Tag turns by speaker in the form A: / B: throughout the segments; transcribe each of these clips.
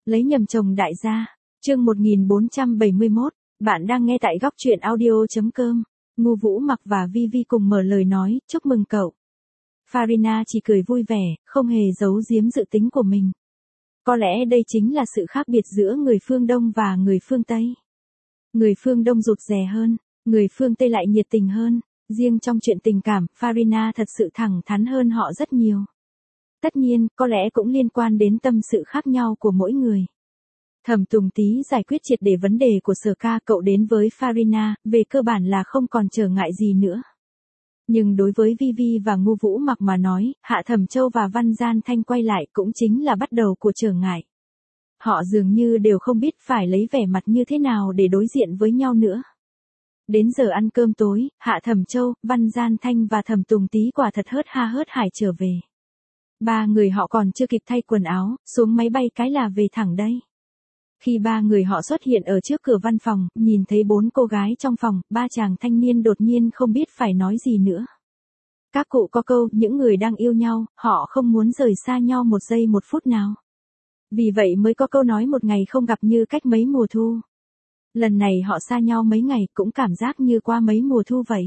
A: Lấy nhầm chồng đại gia. Chương 1471, bạn đang nghe tại góc truyện audio.com. Ngô Vũ Mặc và Vivi cùng mở lời nói, chúc mừng cậu. Farina chỉ cười vui vẻ, không hề giấu giếm dự tính của mình. Có lẽ đây chính là sự khác biệt giữa người phương Đông và người phương Tây. Người phương Đông rụt rè hơn, người phương Tây lại nhiệt tình hơn. Riêng trong chuyện tình cảm, Farina thật sự thẳng thắn hơn họ rất nhiều. Tất nhiên, có lẽ cũng liên quan đến tâm sự khác nhau của mỗi người. Thẩm Tùng Tý giải quyết triệt để vấn đề của Sở Ca, cậu đến với Farina, về cơ bản là không còn trở ngại gì nữa. Nhưng đối với Vivi và Ngô Vũ Mặc mà nói, Hạ Thẩm Châu và Văn Gian Thanh quay lại cũng chính là bắt đầu của trở ngại. Họ dường như đều không biết phải lấy vẻ mặt như thế nào để đối diện với nhau nữa. Đến giờ ăn cơm tối, Hạ Thẩm Châu, Văn Gian Thanh và Thẩm Tùng Tý quả thật hớt ha hớt hải trở về. Ba người họ còn chưa kịp thay quần áo, xuống máy bay cái là về thẳng đây. Khi ba người họ xuất hiện ở trước cửa văn phòng, nhìn thấy bốn cô gái trong phòng, ba chàng thanh niên đột nhiên không biết phải nói gì nữa. Các cụ có câu, những người đang yêu nhau, họ không muốn rời xa nhau một giây một phút nào. Vì vậy mới có câu nói một ngày không gặp như cách mấy mùa thu. Lần này họ xa nhau mấy ngày cũng cảm giác như qua mấy mùa thu vậy.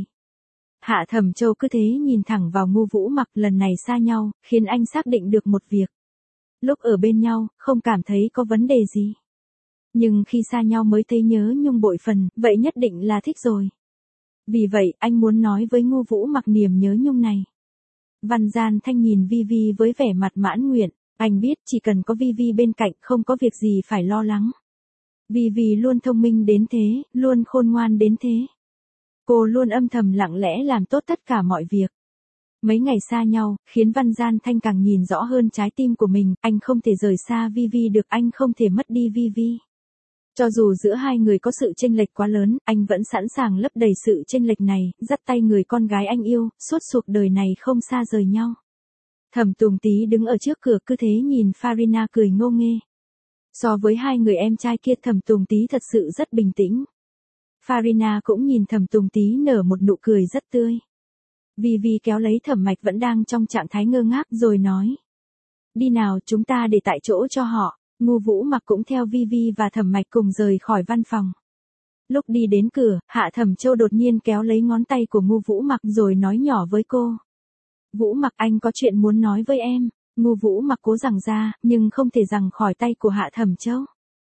A: Hạ Thẩm Châu cứ thế nhìn thẳng vào Ngô Vũ Mặc, lần này xa nhau, khiến anh xác định được một việc. Lúc ở bên nhau, không cảm thấy có vấn đề gì. Nhưng khi xa nhau mới thấy nhớ nhung bội phần, vậy nhất định là thích rồi. Vì vậy, anh muốn nói với Ngô Vũ Mặc niềm nhớ nhung này. Văn Gian Thanh nhìn Vivi với vẻ mặt mãn nguyện, anh biết chỉ cần có Vivi bên cạnh không có việc gì phải lo lắng. Vivi luôn thông minh đến thế, luôn khôn ngoan đến thế. Cô luôn âm thầm lặng lẽ làm tốt tất cả mọi việc. Mấy ngày xa nhau, khiến Văn Gian Thanh càng nhìn rõ hơn trái tim của mình, anh không thể rời xa Vivi được, anh không thể mất đi Vivi. Cho dù giữa hai người có sự chênh lệch quá lớn, anh vẫn sẵn sàng lấp đầy sự chênh lệch này, dắt tay người con gái anh yêu, suốt cuộc đời này không xa rời nhau. Thẩm Tùng Tý đứng ở trước cửa cứ thế nhìn Farina cười ngô nghê. So với hai người em trai kia, Thẩm Tùng Tý thật sự rất bình tĩnh. Farina cũng nhìn Thẩm Tùng Tý nở một nụ cười rất tươi. Vivi kéo lấy Thẩm Mạch vẫn đang trong trạng thái ngơ ngác rồi nói. Đi nào, chúng ta để tại chỗ cho họ. Ngô Vũ Mặc cũng theo Vivi và Thẩm Mạch cùng rời khỏi văn phòng. Lúc đi đến cửa, Hạ Thẩm Châu đột nhiên kéo lấy ngón tay của Ngô Vũ Mặc rồi nói nhỏ với cô. Vũ Mặc, anh có chuyện muốn nói với em. Ngô Vũ Mặc cố giằng ra, nhưng không thể giằng khỏi tay của Hạ Thẩm Châu.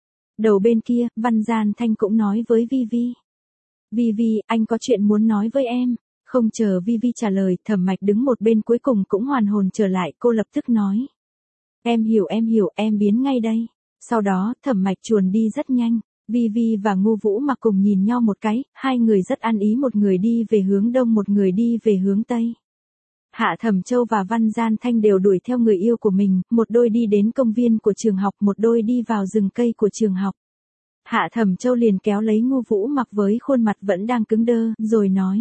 A: Đầu bên kia, Văn Gian Thanh cũng nói với Vivi. Vivi, anh có chuyện muốn nói với em. Không chờ Vivi trả lời, Thẩm Mạch đứng một bên cuối cùng cũng hoàn hồn trở lại, cô lập tức nói. Em hiểu, em biến ngay đây. Sau đó, Thẩm Mạch chuồn đi rất nhanh. Vivi và Ngô Vũ Mặc cùng nhìn nhau một cái, hai người rất ăn ý, một người đi về hướng đông, một người đi về hướng tây. Hạ Thẩm Châu và Văn Gian Thanh đều đuổi theo người yêu của mình, một đôi đi đến công viên của trường học, một đôi đi vào rừng cây của trường học. Hạ Thẩm Châu liền kéo lấy Ngô Vũ Mặc với khuôn mặt vẫn đang cứng đơ, rồi nói.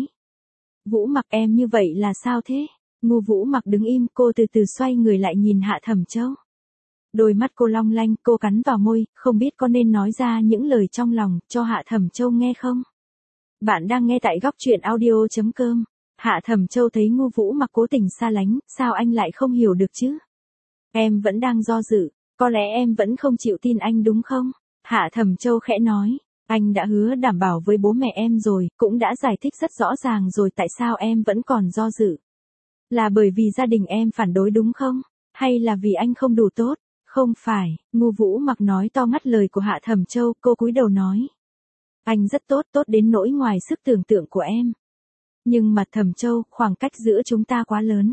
A: Vũ Mặc, em như vậy là sao thế? Ngô Vũ Mặc đứng im, cô từ từ xoay người lại nhìn Hạ Thẩm Châu. Đôi mắt cô long lanh, cô cắn vào môi, không biết có nên nói ra những lời trong lòng cho Hạ Thẩm Châu nghe không? Bạn đang nghe tại góc truyện audio.com. Hạ Thẩm Châu thấy Ngô Vũ Mặc cố tình xa lánh, sao anh lại không hiểu được chứ? Em vẫn đang do dự, có lẽ em vẫn không chịu tin anh đúng không? Hạ Thẩm Châu khẽ nói, anh đã hứa đảm bảo với bố mẹ em rồi, cũng đã giải thích rất rõ ràng rồi, tại sao em vẫn còn do dự? Là bởi vì gia đình em phản đối đúng không? Hay là vì anh không đủ tốt? Không phải, Ngô Vũ Mặc nói to ngắt lời của Hạ Thẩm Châu, cô cúi đầu nói. Anh rất tốt, tốt đến nỗi ngoài sức tưởng tượng của em. Nhưng mà Thẩm Châu, khoảng cách giữa chúng ta quá lớn.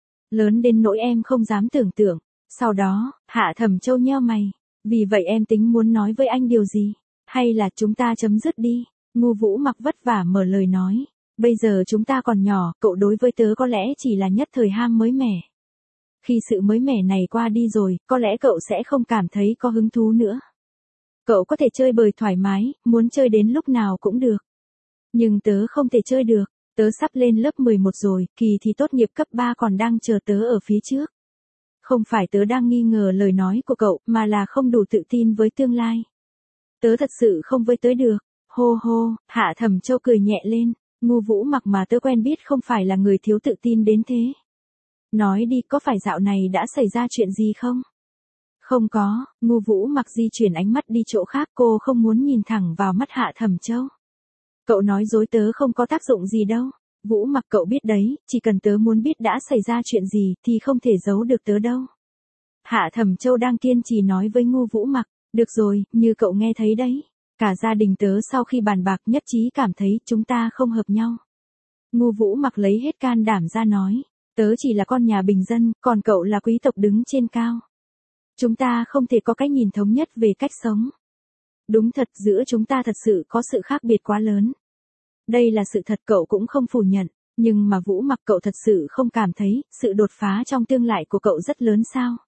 A: Lớn đến nỗi em không dám tưởng tượng. Sau đó, Hạ Thẩm Châu nheo mày. Vì vậy em tính muốn nói với anh điều gì? Hay là chúng ta chấm dứt đi? Ngô Vũ Mặc vất vả mở lời nói. Bây giờ chúng ta còn nhỏ, cậu đối với tớ có lẽ chỉ là nhất thời ham mới mẻ. Khi sự mới mẻ này qua đi rồi, có lẽ cậu sẽ không cảm thấy có hứng thú nữa. Cậu có thể chơi bời thoải mái, muốn chơi đến lúc nào cũng được. Nhưng tớ không thể chơi được, tớ sắp lên lớp 11 rồi, kỳ thi tốt nghiệp cấp 3 còn đang chờ tớ ở phía trước. Không phải tớ đang nghi ngờ lời nói của cậu, mà là không đủ tự tin với tương lai. Tớ thật sự không với tớ được. Hô hô, Hạ Thẩm Châu cười nhẹ lên. Ngô Vũ Mặc mà tớ quen biết không phải là người thiếu tự tin đến thế. Nói đi, có phải dạo này đã xảy ra chuyện gì không? Không có, Ngu Vũ Mặc di chuyển ánh mắt đi chỗ khác, cô không muốn nhìn thẳng vào mắt Hạ Thẩm Châu. Cậu nói dối tớ không có tác dụng gì đâu. Vũ Mặc cậu biết đấy, chỉ cần tớ muốn biết đã xảy ra chuyện gì thì không thể giấu được tớ đâu. Hạ Thẩm Châu đang kiên trì nói với Ngu Vũ Mặc, được rồi, như cậu nghe thấy đấy. Cả gia đình tớ sau khi bàn bạc nhất trí cảm thấy chúng ta không hợp nhau. Ngu Vũ Mặc lấy hết can đảm ra nói, tớ chỉ là con nhà bình dân, còn cậu là quý tộc đứng trên cao. Chúng ta không thể có cái nhìn thống nhất về cách sống. Đúng thật, giữa chúng ta thật sự có sự khác biệt quá lớn. Đây là sự thật, cậu cũng không phủ nhận, nhưng mà Vũ Mặc cậu thật sự không cảm thấy sự đột phá trong tương lai của cậu rất lớn sao?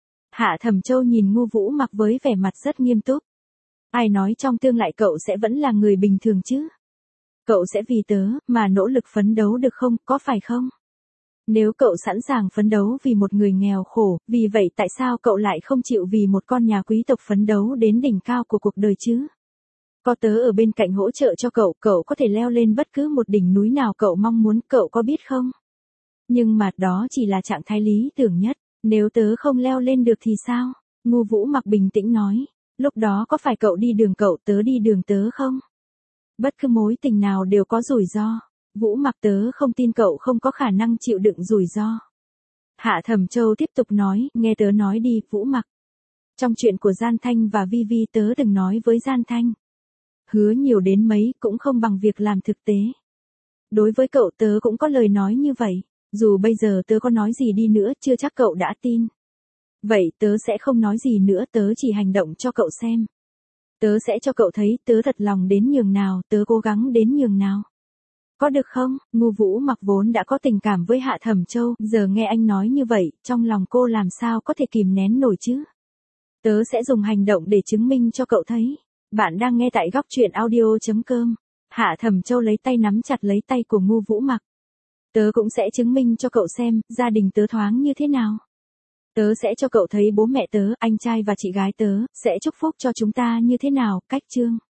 A: Hạ Thẩm Châu nhìn Ngu Vũ Mặc với vẻ mặt rất nghiêm túc. Ai nói trong tương lai cậu sẽ vẫn là người bình thường chứ? Cậu sẽ vì tớ mà nỗ lực phấn đấu được không, có phải không? Nếu cậu sẵn sàng phấn đấu vì một người nghèo khổ, vì vậy tại sao cậu lại không chịu vì một con nhà quý tộc phấn đấu đến đỉnh cao của cuộc đời chứ? Có tớ ở bên cạnh hỗ trợ cho cậu, cậu có thể leo lên bất cứ một đỉnh núi nào cậu mong muốn, cậu có biết không? Nhưng mà đó chỉ là trạng thái lý tưởng nhất, nếu tớ không leo lên được thì sao? Ngu Vũ Mặc bình tĩnh nói, lúc đó có phải cậu đi đường cậu, tớ đi đường tớ không? Bất cứ mối tình nào đều có rủi ro. Vũ Mặc tớ không tin cậu không có khả năng chịu đựng rủi ro. Hạ Thẩm Châu tiếp tục nói, nghe tớ nói đi, Vũ Mặc. Trong chuyện của Gian Thanh và Vi Vi tớ đừng nói với Gian Thanh. Hứa nhiều đến mấy cũng không bằng việc làm thực tế. Đối với cậu tớ cũng có lời nói như vậy, dù bây giờ tớ có nói gì đi nữa chưa chắc cậu đã tin. Vậy tớ sẽ không nói gì nữa, tớ chỉ hành động cho cậu xem. Tớ sẽ cho cậu thấy tớ thật lòng đến nhường nào, tớ cố gắng đến nhường nào. Có được không? Ngu Vũ Mặc vốn đã có tình cảm với Hạ Thẩm Châu, giờ nghe anh nói như vậy, trong lòng cô làm sao có thể kìm nén nổi chứ? Tớ sẽ dùng hành động để chứng minh cho cậu thấy. Bạn đang nghe tại góc truyện audio.com. Hạ Thẩm Châu lấy tay nắm chặt lấy tay của Ngu Vũ Mặc. Tớ cũng sẽ chứng minh cho cậu xem, gia đình tớ thoáng như thế nào. Tớ sẽ cho cậu thấy bố mẹ tớ, anh trai và chị gái tớ, sẽ chúc phúc cho chúng ta như thế nào, cách chương.